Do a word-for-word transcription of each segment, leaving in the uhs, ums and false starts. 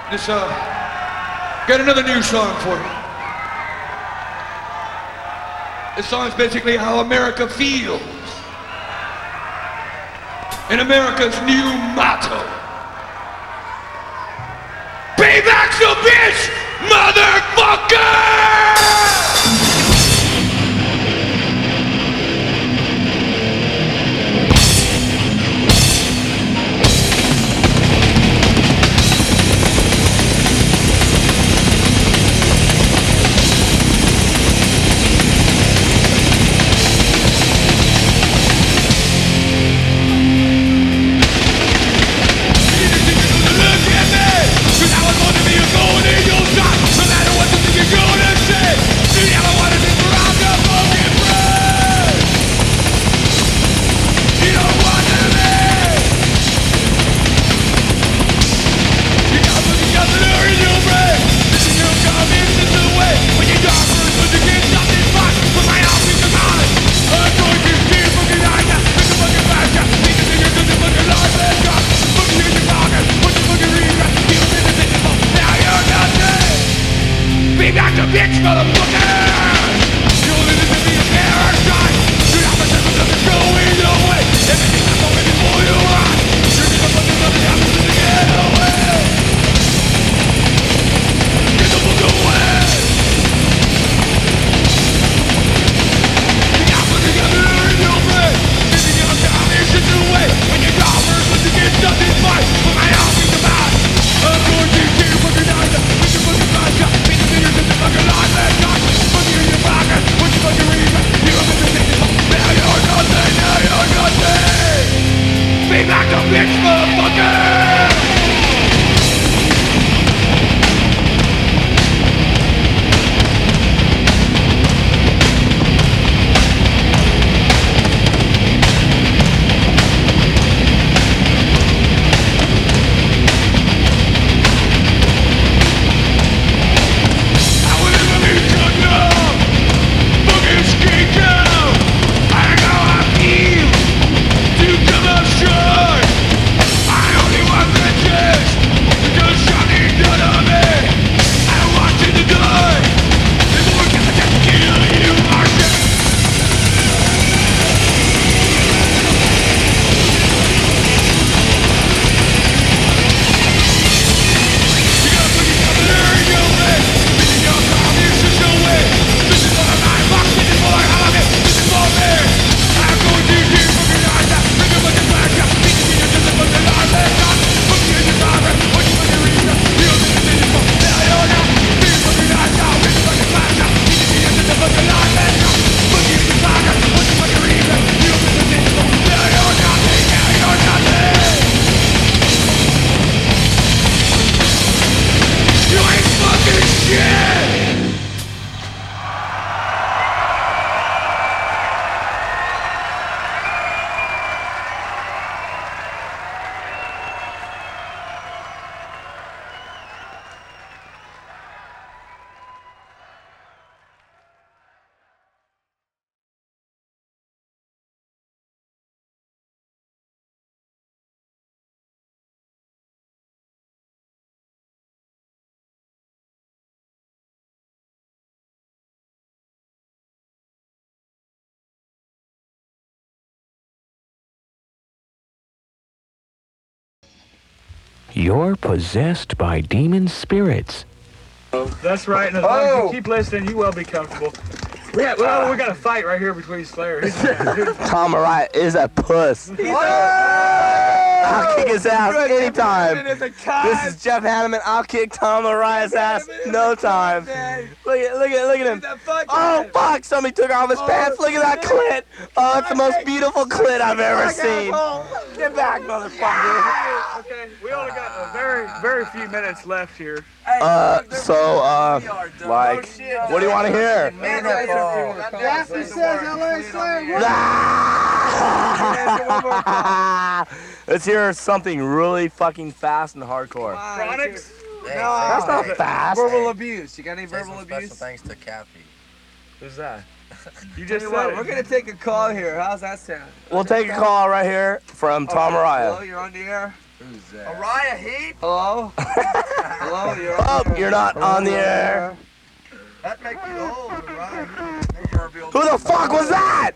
This, uh, got another new song for you. This song is basically how America feels. And America's new motto. Payback's a bitch, motherfucker! Bitch, motherfucker! You're living to be a parasite. You're not the type of stuff that's going your way. Everything that's going before you run. You're just a fucking nothing happens to get away. Get the fuck away. You're not putting together in your brain. Thinking you're down and shit away. When you're down first, when you get nothing fine. Put my arm in the mouth. I'm going to keep fucking out. Make your fucking mind shut. Make the fingers in the fucking life and die. Fucking in your pocket. What you fucking reason? You don't get to think this. Now you're nothing. Now you're nothing. Be back to bitch, motherfucker. You're possessed by demon spirits. That's right, and as long as you keep listening, you will be comfortable. We got, well, we got a fight right here between Slayer. Tom Mariah is a puss. I'll kick his ass anytime. This is Jeff Hanneman. I'll kick Tom Mariah's ass no time. Look at, look at, look at him. Oh fuck! Somebody took off his pants. Look at that clit. Oh, that's the most beautiful clit I've ever seen. Get back, motherfucker. Okay, we only got a very, very few minutes left here. Uh, so, uh, like, what do you want to hear? Daphne says L A Slayer. Let's hear something really fucking fast and hardcore. Chronics? No, That's not fast. verbal abuse. You got any verbal Say some abuse? special thanks to Kathy. Who's that? You Tell just you said what, it. we're gonna take a call here. How's that sound? We'll take a call right here from Tom Hello, Mariah. you're on the air. Who's that? Araya Heat? Hello? Hello, you're on Oh, the air. you're not on the air. That makes you old, Araya. Who the fuck was that?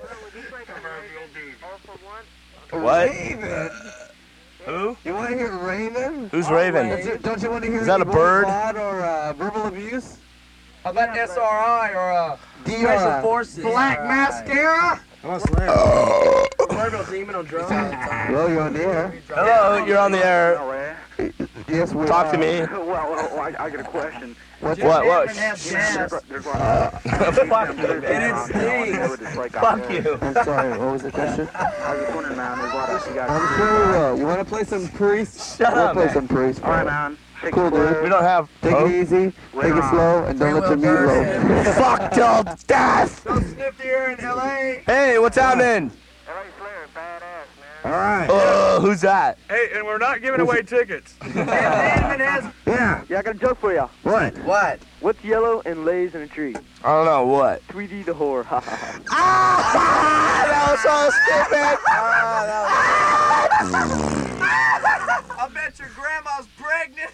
What? Raven. Who? You want to hear Raven? Who's Raven? Don't you, don't you want to hear Is that a Evil bird? Pod or uh, verbal abuse? How about S R I or uh, D Special R I. Forces? Black Mascara? Hello, you're on the air. Hello, you're on the air. Yes, we Talk are. to me. Well, well, I, I got a question. What's What? What? Has gas. There's one. Uh, Fuck you, man. Fuck you. I'm sorry, what was the question? I was just wondering, man. There's a lot of you guys. I'm sure we will. You want to play some Priest? Shut we'll up, play man. some Priest. All right, man. Take Cool, it dude. We don't have. Take Oh. it easy, take it slow, and don't let your meat roll. Fuck till death. Don't sniff the air in L A. Hey, what's happening? All right. Oh, who's that? Hey, and we're not giving away tickets. Hanneman has Yeah. Yeah, I got a joke for you. What? what? What's yellow and lays in a tree? I don't know what. Tweety the whore. Ha ha ha. Ah, that was so stupid. I bet your grandma's pregnant.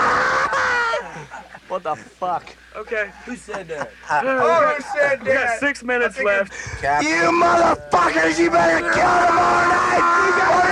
What the fuck? Okay. Who said that? Oh, who said we got that? six minutes left. You motherfuckers! You better kill tomorrow night.